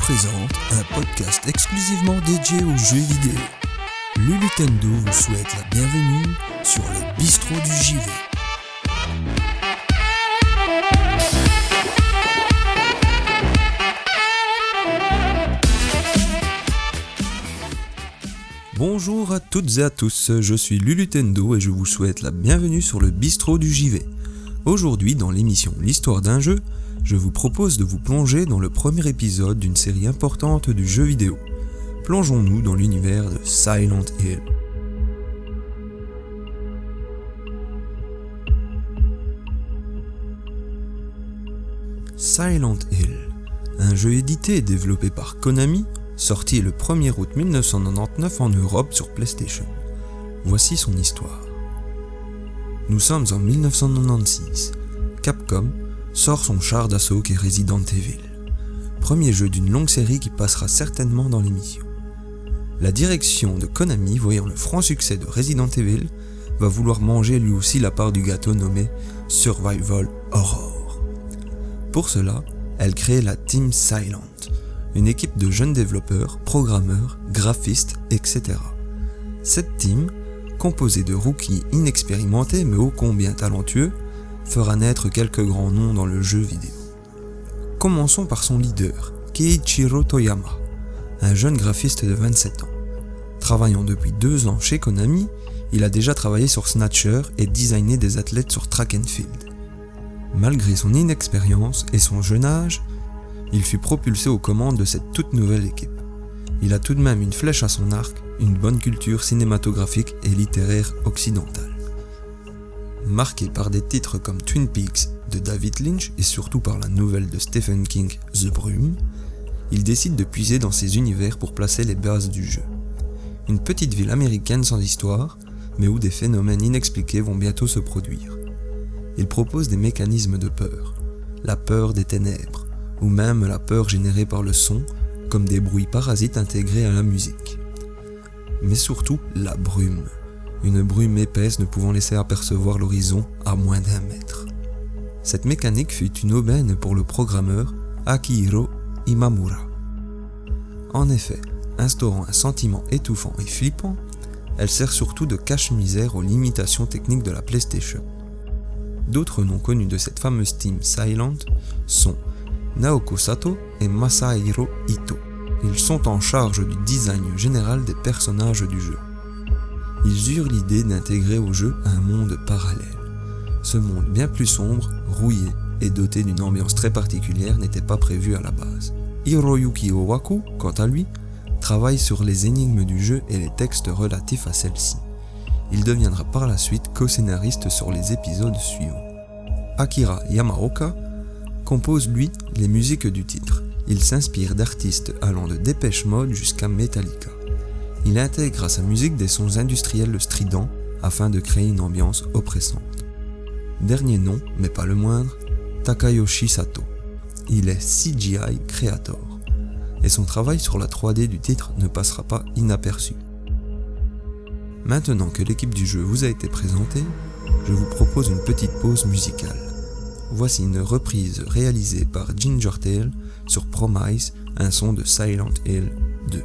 présente un podcast exclusivement dédié aux jeux vidéo. Lulutendo vous souhaite la bienvenue sur le bistrot du JV. Bonjour à toutes et à tous, je suis Lulutendo et je vous souhaite la bienvenue sur le bistrot du JV. Aujourd'hui, dans l'émission L'Histoire d'un jeu, je vous propose de vous plonger dans le premier épisode d'une série importante du jeu vidéo. Plongeons-nous dans l'univers de Silent Hill. Silent Hill, un jeu édité et développé par Konami, sorti le 1er août 1999 en Europe sur PlayStation. Voici son histoire. Nous sommes en 1996. Capcom sort son char d'assaut qu'est Resident Evil. Premier jeu d'une longue série qui passera certainement dans l'émission. La direction de Konami, voyant le franc succès de Resident Evil, va vouloir manger lui aussi la part du gâteau nommé Survival Horror. Pour cela, elle crée la Team Silent, une équipe de jeunes développeurs, programmeurs, graphistes, etc. Cette team, composée de rookies inexpérimentés mais ô combien talentueux, fera naître quelques grands noms dans le jeu vidéo. Commençons par son leader, Keiichiro Toyama, un jeune graphiste de 27 ans. Travaillant depuis 2 ans chez Konami, il a déjà travaillé sur Snatcher et designé des athlètes sur Track and Field. Malgré son inexpérience et son jeune âge, il fut propulsé aux commandes de cette toute nouvelle équipe. Il a tout de même une flèche à son arc, une bonne culture cinématographique et littéraire occidentale. Marqué par des titres comme Twin Peaks de David Lynch et surtout par la nouvelle de Stephen King, The Brume, il décide de puiser dans ces univers pour placer les bases du jeu. Une petite ville américaine sans histoire, mais où des phénomènes inexpliqués vont bientôt se produire. Il propose des mécanismes de peur, la peur des ténèbres, ou même la peur générée par le son, comme des bruits parasites intégrés à la musique. Mais surtout la brume, une brume épaisse ne pouvant laisser apercevoir l'horizon à moins d'1 mètre. Cette mécanique fut une aubaine pour le programmeur Akihiro Imamura. En effet, instaurant un sentiment étouffant et flippant, elle sert surtout de cache-misère aux limitations techniques de la PlayStation. D'autres noms connus de cette fameuse team Silent sont Naoko Sato et Masahiro Ito. Ils sont en charge du design général des personnages du jeu. Ils eurent l'idée d'intégrer au jeu un monde parallèle. Ce monde bien plus sombre, rouillé et doté d'une ambiance très particulière n'était pas prévu à la base. Hiroyuki Owaku, quant à lui, travaille sur les énigmes du jeu et les textes relatifs à celles-ci. Il deviendra par la suite co-scénariste sur les épisodes suivants. Akira Yamaoka compose lui les musiques du titre. Il s'inspire d'artistes allant de Depeche Mode jusqu'à Metallica. Il intègre à sa musique des sons industriels stridents afin de créer une ambiance oppressante. Dernier nom, mais pas le moindre, Takayoshi Sato. Il est CGI Creator. Et son travail sur la 3D du titre ne passera pas inaperçu. Maintenant que l'équipe du jeu vous a été présentée, je vous propose une petite pause musicale. Voici une reprise réalisée par Ginger Tail sur Promise, un son de Silent Hill 2.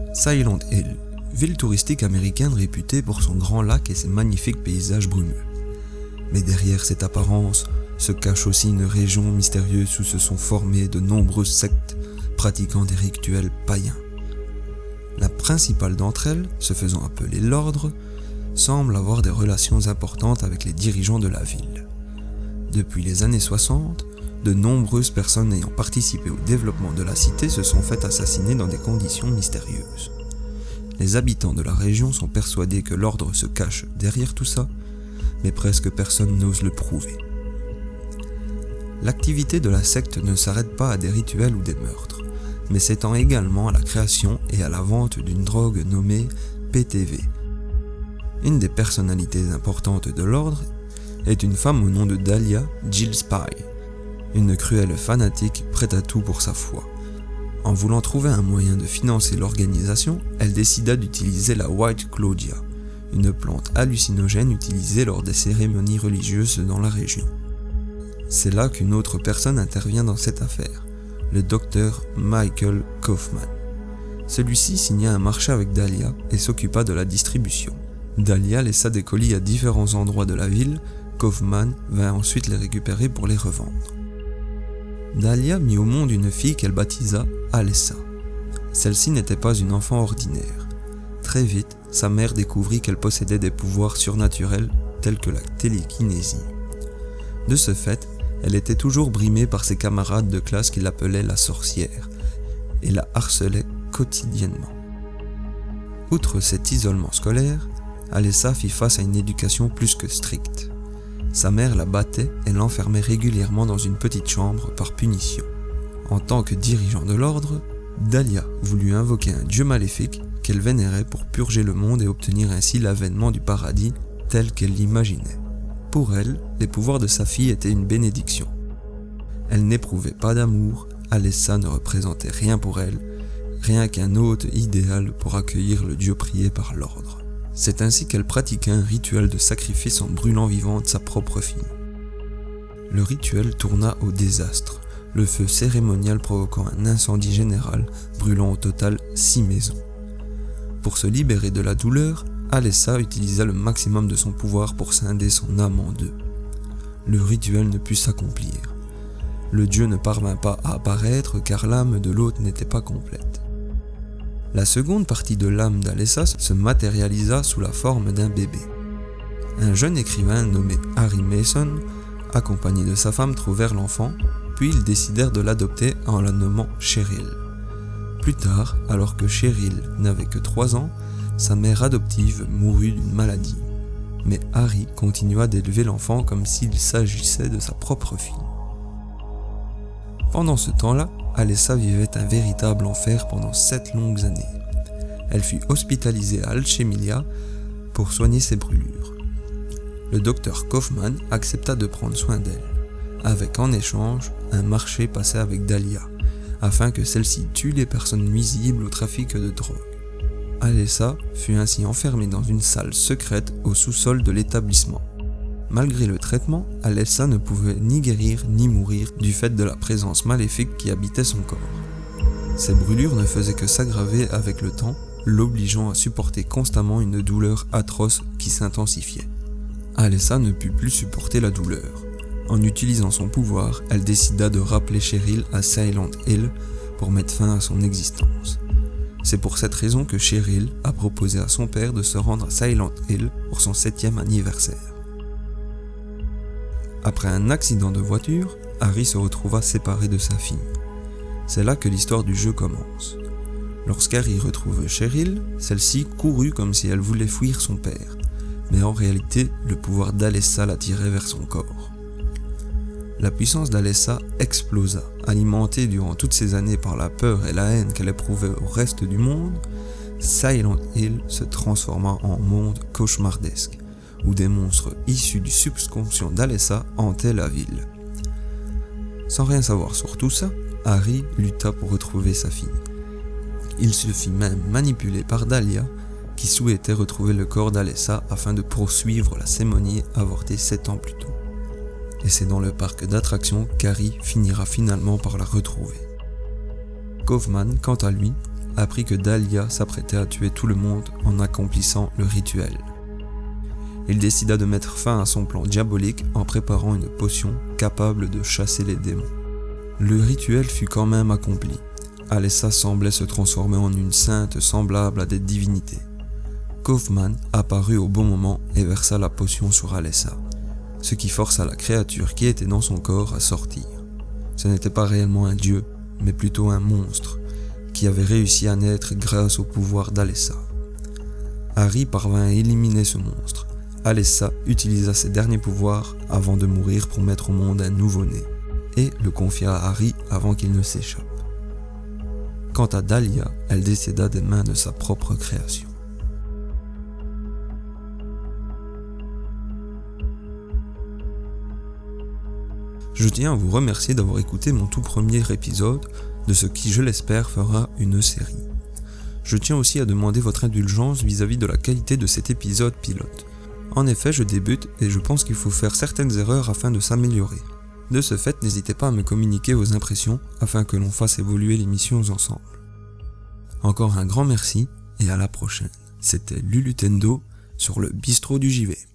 Silent Hill, ville touristique américaine réputée pour son grand lac et ses magnifiques paysages brumeux. Mais derrière cette apparence se cache aussi une région mystérieuse où se sont formées de nombreuses sectes pratiquant des rituels païens. La principale d'entre elles, se faisant appeler l'Ordre, semble avoir des relations importantes avec les dirigeants de la ville. Depuis les années 60, de nombreuses personnes ayant participé au développement de la cité se sont fait assassiner dans des conditions mystérieuses. Les habitants de la région sont persuadés que l'Ordre se cache derrière tout ça, mais presque personne n'ose le prouver. L'activité de la secte ne s'arrête pas à des rituels ou des meurtres, mais s'étend également à la création et à la vente d'une drogue nommée PTV. Une des personnalités importantes de l'ordre est une femme au nom de Dahlia Gillespie, une cruelle fanatique prête à tout pour sa foi. En voulant trouver un moyen de financer l'organisation, elle décida d'utiliser la White Claudia, une plante hallucinogène utilisée lors des cérémonies religieuses dans la région. C'est là qu'une autre personne intervient dans cette affaire, le docteur Michael Kaufman. Celui-ci signa un marché avec Dahlia et s'occupa de la distribution. Dahlia laissa des colis à différents endroits de la ville, Kaufman vint ensuite les récupérer pour les revendre. Dahlia mit au monde une fille qu'elle baptisa Alessa. Celle-ci n'était pas une enfant ordinaire. Très vite, sa mère découvrit qu'elle possédait des pouvoirs surnaturels tels que la télékinésie. De ce fait, elle était toujours brimée par ses camarades de classe qui l'appelaient la sorcière et la harcelaient quotidiennement. Outre cet isolement scolaire, Alessa fit face à une éducation plus que stricte. Sa mère la battait et l'enfermait régulièrement dans une petite chambre par punition. En tant que dirigeant de l'ordre, Dahlia voulut invoquer un dieu maléfique qu'elle vénérait pour purger le monde et obtenir ainsi l'avènement du paradis tel qu'elle l'imaginait. Pour elle, les pouvoirs de sa fille étaient une bénédiction. Elle n'éprouvait pas d'amour, Alessa ne représentait rien pour elle, rien qu'un hôte idéal pour accueillir le dieu prié par l'ordre. C'est ainsi qu'elle pratiquait un rituel de sacrifice en brûlant vivante sa propre fille. Le rituel tourna au désastre, le feu cérémonial provoquant un incendie général, brûlant au total 6 maisons. Pour se libérer de la douleur, Alessa utilisa le maximum de son pouvoir pour scinder son âme en deux. Le rituel ne put s'accomplir. Le dieu ne parvint pas à apparaître car l'âme de l'hôte n'était pas complète. La seconde partie de l'âme d'Alessa se matérialisa sous la forme d'un bébé. Un jeune écrivain nommé Harry Mason, accompagné de sa femme, trouvèrent l'enfant, puis ils décidèrent de l'adopter en la nommant Cheryl. Plus tard, alors que Cheryl n'avait que 3 ans, sa mère adoptive mourut d'une maladie. Mais Harry continua d'élever l'enfant comme s'il s'agissait de sa propre fille. Pendant ce temps-là, Alessa vivait un véritable enfer pendant 7 longues années. Elle fut hospitalisée à Alchemilia pour soigner ses brûlures. Le docteur Kaufman accepta de prendre soin d'elle, avec en échange un marché passé avec Dahlia, afin que celle-ci tue les personnes nuisibles au trafic de drogue. Alessa fut ainsi enfermée dans une salle secrète au sous-sol de l'établissement. Malgré le traitement, Alessa ne pouvait ni guérir ni mourir du fait de la présence maléfique qui habitait son corps. Ses brûlures ne faisaient que s'aggraver avec le temps, l'obligeant à supporter constamment une douleur atroce qui s'intensifiait. Alessa ne put plus supporter la douleur. En utilisant son pouvoir, elle décida de rappeler Cheryl à Silent Hill pour mettre fin à son existence. C'est pour cette raison que Cheryl a proposé à son père de se rendre à Silent Hill pour son 7e anniversaire. Après un accident de voiture, Harry se retrouva séparé de sa fille. C'est là que l'histoire du jeu commence. Lorsqu'Harry retrouve Cheryl, celle-ci courut comme si elle voulait fuir son père, mais en réalité, le pouvoir d'Alessa l'attirait vers son corps. La puissance d'Alessa explosa, alimentée durant toutes ces années par la peur et la haine qu'elle éprouvait au reste du monde. Silent Hill se transforma en monde cauchemardesque, où des monstres issus du subconscient d'Alessa hantaient la ville. Sans rien savoir sur tout ça, Harry lutta pour retrouver sa fille. Il se fit même manipuler par Dahlia, qui souhaitait retrouver le corps d'Alessa afin de poursuivre la cérémonie avortée 7 ans plus tôt. Et c'est dans le parc d'attractions qu'Harry finira finalement par la retrouver. Kaufman, quant à lui, apprit que Dahlia s'apprêtait à tuer tout le monde en accomplissant le rituel. Il décida de mettre fin à son plan diabolique en préparant une potion capable de chasser les démons. Le rituel fut quand même accompli. Alessa semblait se transformer en une sainte semblable à des divinités. Kaufman apparut au bon moment et versa la potion sur Alessa, ce qui força la créature qui était dans son corps à sortir. Ce n'était pas réellement un dieu, mais plutôt un monstre, qui avait réussi à naître grâce au pouvoir d'Alessa. Harry parvint à éliminer ce monstre. Alessa utilisa ses derniers pouvoirs avant de mourir pour mettre au monde un nouveau-né, et le confia à Harry avant qu'il ne s'échappe. Quant à Dahlia, elle décéda des mains de sa propre création. Je tiens à vous remercier d'avoir écouté mon tout premier épisode de ce qui, je l'espère, fera une série. Je tiens aussi à demander votre indulgence vis-à-vis de la qualité de cet épisode pilote. En effet, je débute et je pense qu'il faut faire certaines erreurs afin de s'améliorer. De ce fait, n'hésitez pas à me communiquer vos impressions afin que l'on fasse évoluer l'émission ensemble. Encore un grand merci et à la prochaine. C'était Lulutendo sur le bistrot du JV.